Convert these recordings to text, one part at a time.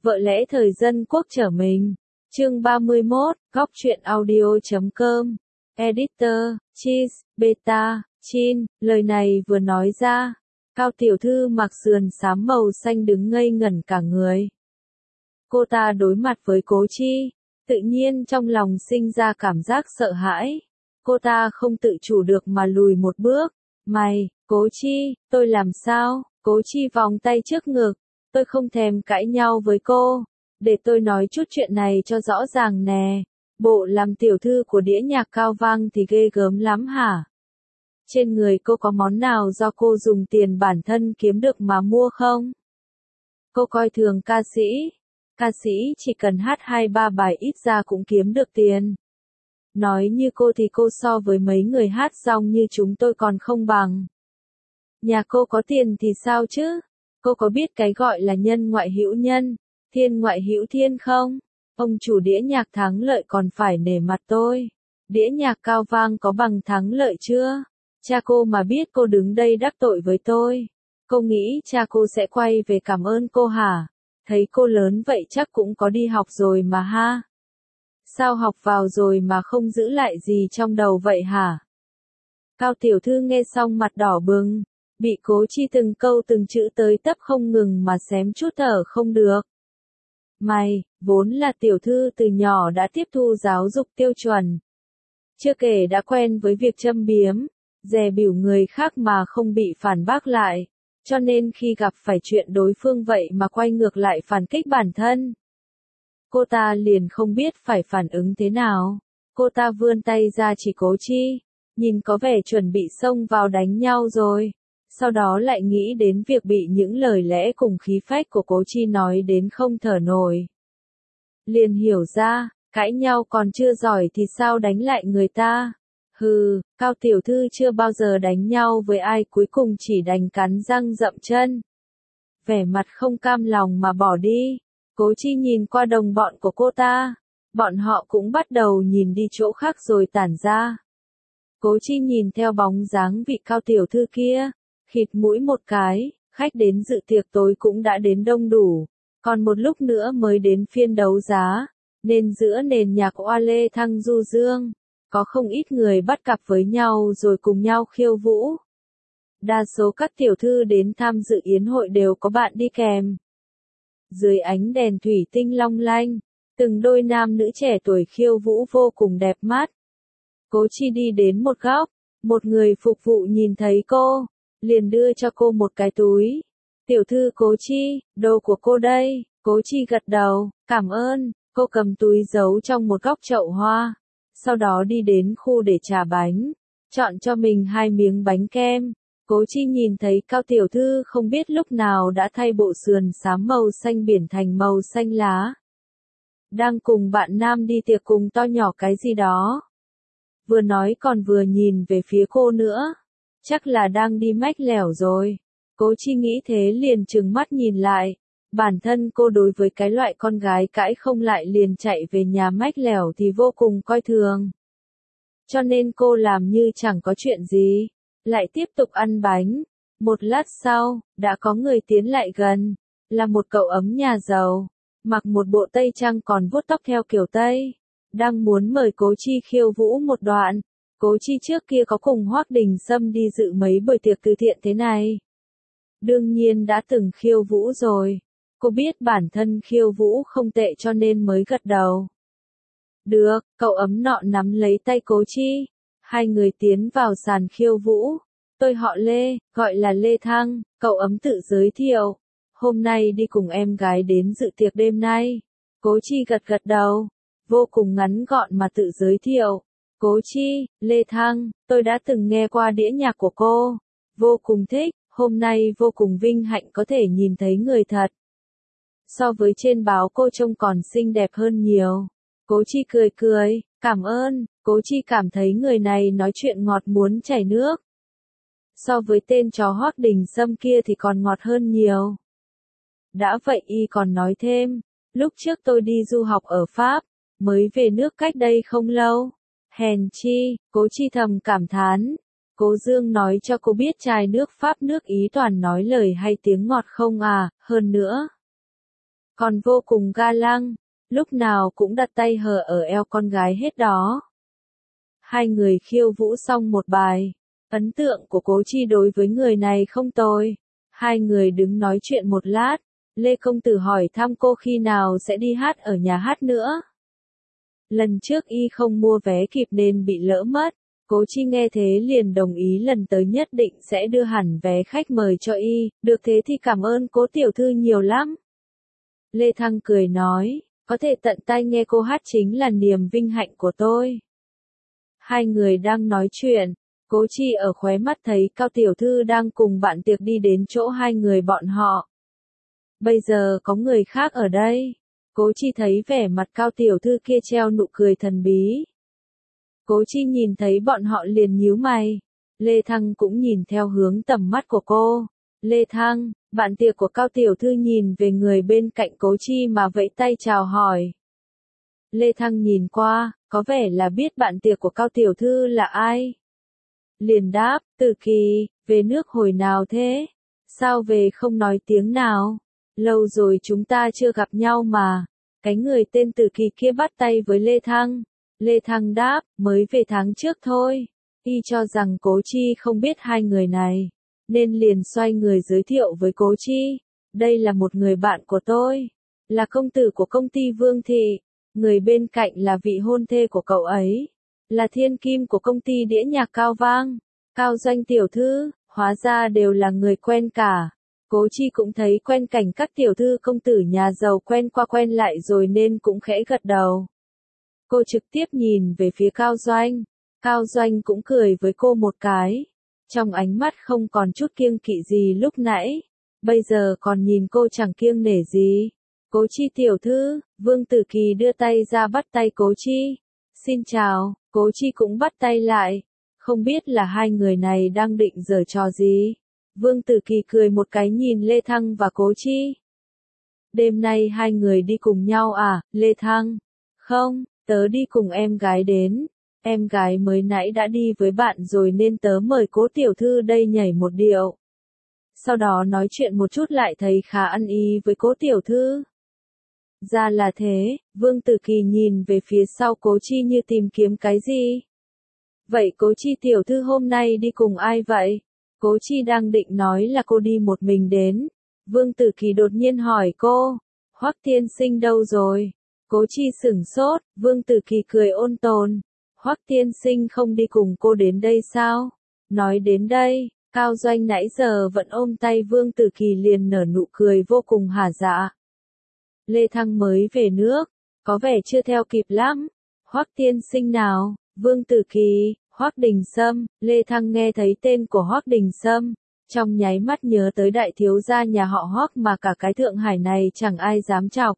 Vợ lẽ thời dân quốc trở mình. Chương 31, góc truyện audio.com. Editor, Cheese, Beta, Chin. Lời này vừa nói ra, Cao tiểu thư mặc sườn xám màu xanh đứng ngây ngẩn cả người. Cô ta đối mặt với Cố Chi, tự nhiên trong lòng sinh ra cảm giác sợ hãi. Cô ta không tự chủ được mà lùi một bước. Mày, Cố Chi, tôi làm sao? Cố Chi vòng tay trước ngực. Tôi không thèm cãi nhau với cô. Để tôi nói chút chuyện này cho rõ ràng nè. Bộ làm tiểu thư của đĩa nhạc Cao Vang thì ghê gớm lắm hả? Trên người cô có món nào do cô dùng tiền bản thân kiếm được mà mua không? Cô coi thường ca sĩ. Ca sĩ chỉ cần hát 2-3 bài ít ra cũng kiếm được tiền. Nói như cô thì cô so với mấy người hát rong như chúng tôi còn không bằng. Nhà cô có tiền thì sao chứ? Cô có biết cái gọi là nhân ngoại hữu nhân, thiên ngoại hữu thiên không? Ông chủ đĩa nhạc Thắng Lợi còn phải nể mặt tôi. Đĩa nhạc Cao Vang có bằng Thắng Lợi chưa? Cha cô mà biết cô đứng đây đắc tội với tôi, cô nghĩ cha cô sẽ quay về cảm ơn cô hả? Thấy cô lớn vậy chắc cũng có đi học rồi mà ha. Sao học vào rồi mà không giữ lại gì trong đầu vậy hả? Cao tiểu thư nghe xong mặt đỏ bừng, bị Cố Chi từng câu từng chữ tới tấp không ngừng mà xém chút thở không được. Mày, vốn là tiểu thư từ nhỏ đã tiếp thu giáo dục tiêu chuẩn. Chưa kể đã quen với việc châm biếm, dè bỉu người khác mà không bị phản bác lại. Cho nên khi gặp phải chuyện đối phương vậy mà quay ngược lại phản kích bản thân, cô ta liền không biết phải phản ứng thế nào. Cô ta vươn tay ra chỉ Cố Chi, nhìn có vẻ chuẩn bị xông vào đánh nhau rồi. Sau đó lại nghĩ đến việc bị những lời lẽ cùng khí phách của Cố Chi nói đến không thở nổi. Liền hiểu ra, cãi nhau còn chưa giỏi thì sao đánh lại người ta. Hừ, Cao tiểu thư chưa bao giờ đánh nhau với ai, cuối cùng chỉ đành cắn răng dậm chân. Vẻ mặt không cam lòng mà bỏ đi. Cố Chi nhìn qua đồng bọn của cô ta. Bọn họ cũng bắt đầu nhìn đi chỗ khác rồi tản ra. Cố Chi nhìn theo bóng dáng vị Cao tiểu thư kia, khịt mũi một cái, khách đến dự tiệc tối cũng đã đến đông đủ. Còn một lúc nữa mới đến phiên đấu giá, nên giữa nền nhạc oa lê thăng du dương, có không ít người bắt cặp với nhau rồi cùng nhau khiêu vũ. Đa số các tiểu thư đến tham dự yến hội đều có bạn đi kèm. Dưới ánh đèn thủy tinh long lanh, từng đôi nam nữ trẻ tuổi khiêu vũ vô cùng đẹp mắt. Cố Chi đi đến một góc, một người phục vụ nhìn thấy cô, liền đưa cho cô một cái túi. Tiểu thư Cố Chi, đồ của cô đây. Cố Chi gật đầu, cảm ơn. Cô cầm túi giấu trong một góc chậu hoa. Sau đó đi đến khu để trà bánh, chọn cho mình 2 miếng bánh kem. Cố Chi nhìn thấy Cao tiểu thư không biết lúc nào đã thay bộ sườn xám màu xanh biển thành màu xanh lá. Đang cùng bạn nam đi tiệc cùng to nhỏ cái gì đó. Vừa nói còn vừa nhìn về phía cô nữa. Chắc là đang đi mách lẻo rồi. Cố Chi nghĩ thế liền trừng mắt nhìn lại. Bản thân cô đối với cái loại con gái cãi không lại liền chạy về nhà mách lẻo thì vô cùng coi thường. Cho nên cô làm như chẳng có chuyện gì, lại tiếp tục ăn bánh. Một lát sau, đã có người tiến lại gần, là một cậu ấm nhà giàu, mặc một bộ tây trang còn vuốt tóc theo kiểu Tây, đang muốn mời Cố Chi khiêu vũ một đoạn. Cố Chi trước kia có cùng Hoắc Đình Sâm đi dự mấy buổi tiệc từ thiện thế này. Đương nhiên đã từng khiêu vũ rồi. Cô biết bản thân khiêu vũ không tệ cho nên mới gật đầu. Được, cậu ấm nọ nắm lấy tay Cố Chi. Hai người tiến vào sàn khiêu vũ. Tôi họ Lê, gọi là Lê Thăng, cậu ấm tự giới thiệu. Hôm nay đi cùng em gái đến dự tiệc đêm nay. Cố Chi gật gật đầu, vô cùng ngắn gọn mà tự giới thiệu. Cố Chi, Lê Thăng, tôi đã từng nghe qua đĩa nhạc của cô. Vô cùng thích, hôm nay vô cùng vinh hạnh có thể nhìn thấy người thật. So với trên báo cô trông còn xinh đẹp hơn nhiều. Cố Chi cười cười, cảm ơn. Cố Chi cảm thấy người này nói chuyện ngọt muốn chảy nước. So với tên chó Hoắc Đình Sâm kia thì còn ngọt hơn nhiều. Đã vậy y còn nói thêm, lúc trước tôi đi du học ở Pháp, mới về nước cách đây không lâu. Hèn chi, Cố Chi thầm cảm thán. Cố Dương nói cho cô biết trai nước Pháp nước Ý toàn nói lời hay tiếng ngọt không à, hơn nữa. còn vô cùng ga lăng, lúc nào cũng đặt tay hờ ở eo con gái hết đó. Hai người khiêu vũ xong một bài, ấn tượng của Cố Chi đối với người này không tồi. Hai người đứng nói chuyện một lát, Lê Công Tử hỏi thăm cô khi nào sẽ đi hát ở nhà hát nữa. Lần trước y không mua vé kịp nên bị lỡ mất, Cố Chi nghe thế liền đồng ý lần tới nhất định sẽ đưa hẳn vé khách mời cho y, được thế thì cảm ơn Cố tiểu thư nhiều lắm. Lê Thăng cười nói, có thể tận tay nghe cô hát chính là niềm vinh hạnh của tôi. Hai người đang nói chuyện, Cố Chi ở khóe mắt thấy Cao tiểu thư đang cùng bạn tiệc đi đến chỗ hai người bọn họ. Bây giờ có người khác ở đây. Cố Chi thấy vẻ mặt Cao tiểu thư kia treo nụ cười thần bí. Cố Chi nhìn thấy bọn họ liền nhíu mày. Lê Thăng cũng nhìn theo hướng tầm mắt của cô. Lê Thăng, bạn tiệc của Cao tiểu thư nhìn về người bên cạnh Cố Chi mà vẫy tay chào hỏi. Lê Thăng nhìn qua, có vẻ là biết bạn tiệc của Cao tiểu thư là ai. Liền đáp, Tử Kỳ, về nước hồi nào thế? Sao về không nói tiếng nào? Lâu rồi chúng ta chưa gặp nhau mà. Cái người tên Tử Kỳ kia bắt tay với Lê Thăng. Lê Thăng đáp, mới về tháng trước thôi. Y cho rằng Cố Chi không biết hai người này, nên liền xoay người giới thiệu với Cố Chi. Đây là một người bạn của tôi, là công tử của công ty Vương Thị. Người bên cạnh là vị hôn thê của cậu ấy, là thiên kim của công ty đĩa nhạc Cao Vang. Cao Doanh tiểu thư, hóa ra đều là người quen cả. Cố Chi cũng thấy quen cảnh các tiểu thư công tử nhà giàu quen qua quen lại rồi nên cũng khẽ gật đầu. Cô trực tiếp nhìn về phía Cao Doanh. Cao Doanh cũng cười với cô một cái. Trong ánh mắt không còn chút kiêng kỵ gì lúc nãy. Bây giờ còn nhìn cô chẳng kiêng nể gì. Cố Chi tiểu thư, Vương Tử Kỳ đưa tay ra bắt tay Cố Chi. Xin chào, Cố Chi cũng bắt tay lại. Không biết là hai người này đang định giở trò gì. Vương Tử Kỳ cười một cái nhìn Lê Thăng và Cố Chi. Đêm nay hai người đi cùng nhau à, Lê Thăng? Không, tớ đi cùng em gái đến. Em gái mới nãy đã đi với bạn rồi nên tớ mời Cố tiểu thư đây nhảy một điệu. Sau đó nói chuyện một chút lại thấy khá ăn ý với Cố tiểu thư. Ra là thế, Vương Tử Kỳ nhìn về phía sau Cố Chi như tìm kiếm cái gì. Vậy Cố Chi tiểu thư hôm nay đi cùng ai vậy? Cố Chi đang định nói là cô đi một mình đến. Vương Tử Kỳ đột nhiên hỏi cô, Hoắc tiên sinh đâu rồi? Cố Chi sửng sốt, Vương Tử Kỳ cười ôn tồn. Hoắc tiên sinh không đi cùng cô đến đây sao? Nói đến đây, Cao Doanh nãy giờ vẫn ôm tay Vương Tử Kỳ liền nở nụ cười vô cùng hả dạ. Lê Thăng mới về nước, có vẻ chưa theo kịp lắm. Hoắc tiên sinh nào? Vương Tử Kỳ, Hoắc Đình Sâm. Lê Thăng nghe thấy tên của Hoắc Đình Sâm, trong nháy mắt nhớ tới đại thiếu gia nhà họ Hoắc mà cả cái Thượng Hải này chẳng ai dám chọc.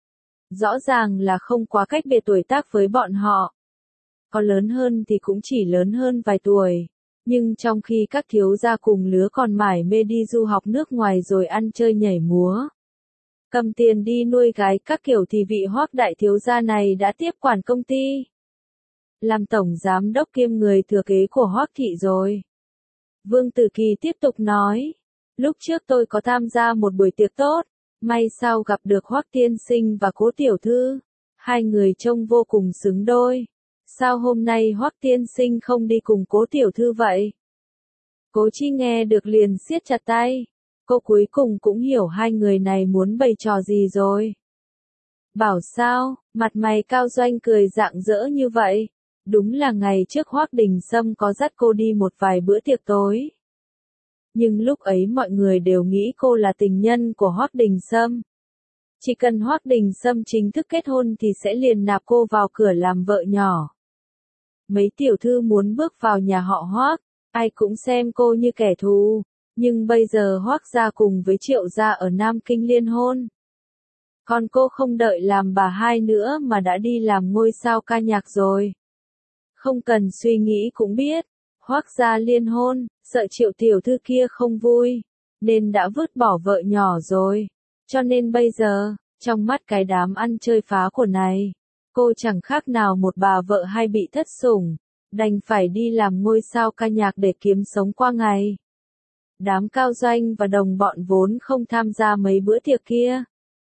Rõ ràng là không quá cách biệt tuổi tác với bọn họ. Có lớn hơn thì cũng chỉ lớn hơn vài tuổi. Nhưng trong khi các thiếu gia cùng lứa còn mải mê đi du học nước ngoài rồi ăn chơi nhảy múa, cầm tiền đi nuôi gái các kiểu thì vị Hoắc đại thiếu gia này đã tiếp quản công ty. Làm tổng giám đốc kiêm người thừa kế của Hoắc thị rồi. Vương Tử Kỳ tiếp tục nói. Lúc trước tôi có tham gia một buổi tiệc tốt. May sao gặp được Hoắc tiên sinh và Cố tiểu thư. Hai người trông vô cùng xứng đôi. Sao hôm nay Hoắc tiên sinh không đi cùng Cố tiểu thư vậy? Cố Chi nghe được liền siết chặt tay. Cô cuối cùng cũng hiểu hai người này muốn bày trò gì rồi. Bảo sao, mặt mày Cao Doanh cười rạng rỡ như vậy. Đúng là ngày trước Hoắc Đình Sâm có dắt cô đi một vài bữa tiệc tối. Nhưng lúc ấy mọi người đều nghĩ cô là tình nhân của Hoắc Đình Sâm. Chỉ cần Hoắc Đình Sâm chính thức kết hôn thì sẽ liền nạp cô vào cửa làm vợ nhỏ. Mấy tiểu thư muốn bước vào nhà họ Hoắc, ai cũng xem cô như kẻ thù. Nhưng bây giờ Hoắc gia cùng với Triệu gia ở Nam Kinh liên hôn. Còn cô không đợi làm bà hai nữa mà đã đi làm ngôi sao ca nhạc rồi. Không cần suy nghĩ cũng biết, Hoắc gia liên hôn, sợ Triệu tiểu thư kia không vui, nên đã vứt bỏ vợ nhỏ rồi. Cho nên bây giờ, trong mắt cái đám ăn chơi phá của này, cô chẳng khác nào một bà vợ hay bị thất sủng, đành phải đi làm ngôi sao ca nhạc để kiếm sống qua ngày. Đám Cao Doanh và đồng bọn vốn không tham gia mấy bữa tiệc kia.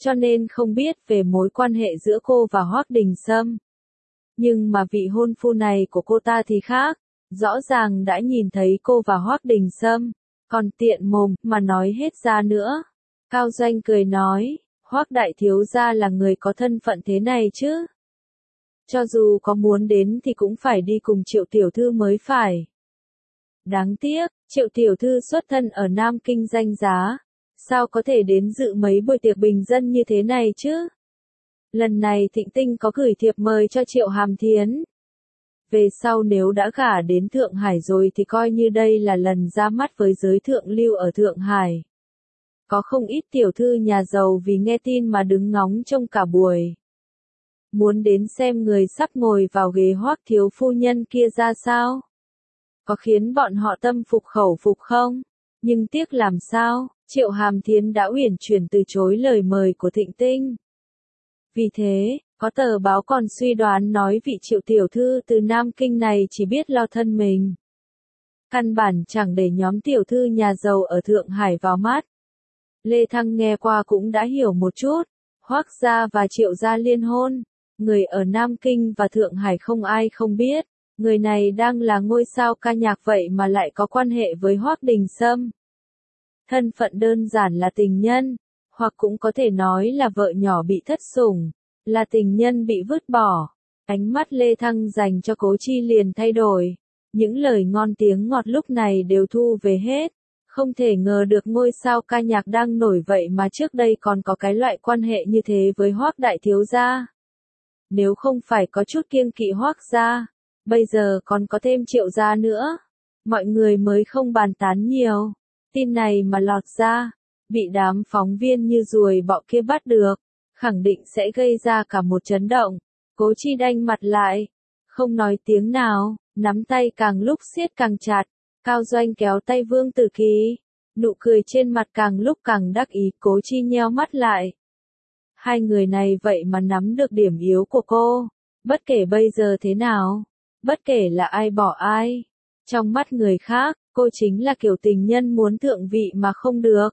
cho nên không biết về mối quan hệ giữa cô và Hoắc Đình Sâm. Nhưng mà vị hôn phu này của cô ta thì khác, rõ ràng đã nhìn thấy cô và Hoắc Đình Sâm, còn tiện mồm mà nói hết ra nữa. Cao Doanh cười nói, Hoắc đại thiếu gia là người có thân phận thế này chứ. Cho dù có muốn đến thì cũng phải đi cùng Triệu tiểu thư mới phải. Đáng tiếc, Triệu tiểu thư xuất thân ở Nam Kinh danh giá, sao có thể đến dự mấy buổi tiệc bình dân như thế này chứ? Lần này Thịnh Tinh có gửi thiệp mời cho Triệu Hàm Thiến. Về sau nếu đã gả đến Thượng Hải rồi thì coi như đây là lần ra mắt với giới thượng lưu ở Thượng Hải. Có không ít tiểu thư nhà giàu vì nghe tin mà đứng ngóng trông cả buổi. Muốn đến xem người sắp ngồi vào ghế Hoắc thiếu phu nhân kia ra sao? Có khiến bọn họ tâm phục khẩu phục không? Nhưng tiếc làm sao, Triệu Hàm Thiến đã uyển chuyển từ chối lời mời của Thịnh Tinh. Vì thế, có tờ báo còn suy đoán nói vị Triệu tiểu thư từ Nam Kinh này chỉ biết lo thân mình. Căn bản chẳng để nhóm tiểu thư nhà giàu ở Thượng Hải vào mắt. Lê Thăng nghe qua cũng đã hiểu một chút, Hoắc gia và Triệu gia liên hôn, người ở Nam Kinh và Thượng Hải không ai không biết, người này đang là ngôi sao ca nhạc vậy mà lại có quan hệ với Hoắc Đình Sâm. Thân phận đơn giản là tình nhân, hoặc cũng có thể nói là vợ nhỏ bị thất sủng, là tình nhân bị vứt bỏ. Ánh mắt Lê Thăng dành cho Cố Chi liền thay đổi, những lời ngon tiếng ngọt lúc này đều thu về hết. Không thể ngờ được ngôi sao ca nhạc đang nổi vậy mà trước đây còn có cái loại quan hệ như thế với Hoắc đại thiếu gia. Nếu không phải có chút kiêng kỵ Hoắc gia, bây giờ còn có thêm Triệu gia nữa, mọi người mới không bàn tán nhiều. Tin này mà lọt ra, bị đám phóng viên như ruồi bọ kia bắt được, khẳng định sẽ gây ra cả một chấn động. Cố Chi đanh mặt lại, không nói tiếng nào, nắm tay càng lúc siết càng chặt. Cao Doanh kéo tay Vương Tử Kỳ, nụ cười trên mặt càng lúc càng đắc ý. Cố Chi nheo mắt lại. Hai người này vậy mà nắm được điểm yếu của cô, bất kể bây giờ thế nào, bất kể là ai bỏ ai. Trong mắt người khác, cô chính là kiểu tình nhân muốn thượng vị mà không được.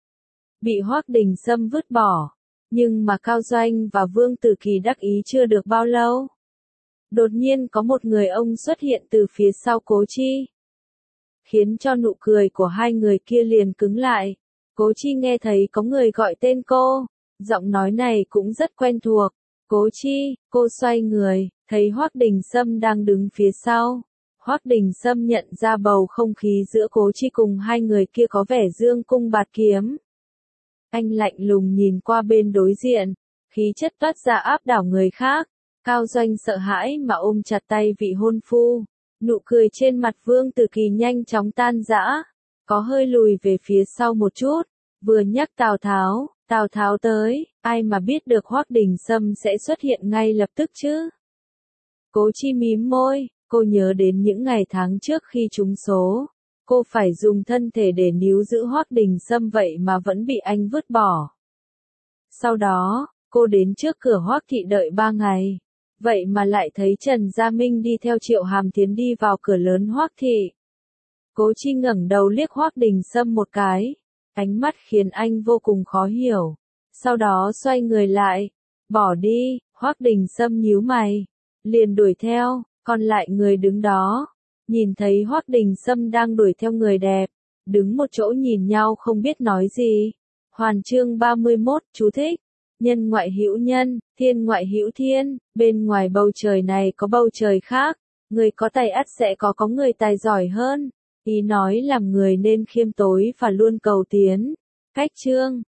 Bị Hoắc Đình Sâm vứt bỏ, nhưng mà Cao Doanh và Vương Tử Kỳ đắc ý chưa được bao lâu. Đột nhiên có một người ông xuất hiện từ phía sau Cố Chi, khiến cho nụ cười của hai người kia liền cứng lại. Cố Chi nghe thấy có người gọi tên cô, giọng nói này cũng rất quen thuộc. Cố Chi, cô xoay người, thấy Hoắc Đình Sâm đang đứng phía sau. Hoắc Đình Sâm nhận ra bầu không khí giữa Cố Chi cùng hai người kia có vẻ dương cung bạt kiếm. Anh lạnh lùng nhìn qua bên đối diện, khí chất toát ra áp đảo người khác. Cao Doanh sợ hãi mà ôm chặt tay vị hôn phu. Nụ cười trên mặt Vương Tử Kỳ nhanh chóng tan rã, có hơi lùi về phía sau một chút, vừa nhắc Tào Tháo tới, ai mà biết được Hoắc Đình Sâm sẽ xuất hiện ngay lập tức chứ. Cố Chi mím môi, cô nhớ đến những ngày tháng trước khi trúng số, cô phải dùng thân thể để níu giữ Hoắc Đình Sâm vậy mà vẫn bị anh vứt bỏ. Sau đó, cô đến trước cửa Hoắc thị đợi 3 ngày. Vậy mà lại thấy Trần Gia Minh đi theo Triệu Hàm Thiến đi vào cửa lớn Hoắc thị. Cố Chi ngẩng đầu liếc Hoắc Đình Sâm một cái, ánh mắt khiến anh vô cùng khó hiểu. Sau đó xoay người lại, bỏ đi. Hoắc Đình Sâm nhíu mày, liền đuổi theo. Còn lại người đứng đó, nhìn thấy Hoắc Đình Sâm đang đuổi theo người đẹp, đứng một chỗ nhìn nhau không biết nói gì. Hoàn chương 31, chú thích. Nhân ngoại hữu nhân, thiên ngoại hữu thiên, bên ngoài bầu trời này có bầu trời khác, người có tài ắt sẽ có người tài giỏi hơn. Ý nói làm người nên khiêm tối và luôn cầu tiến. Cách chương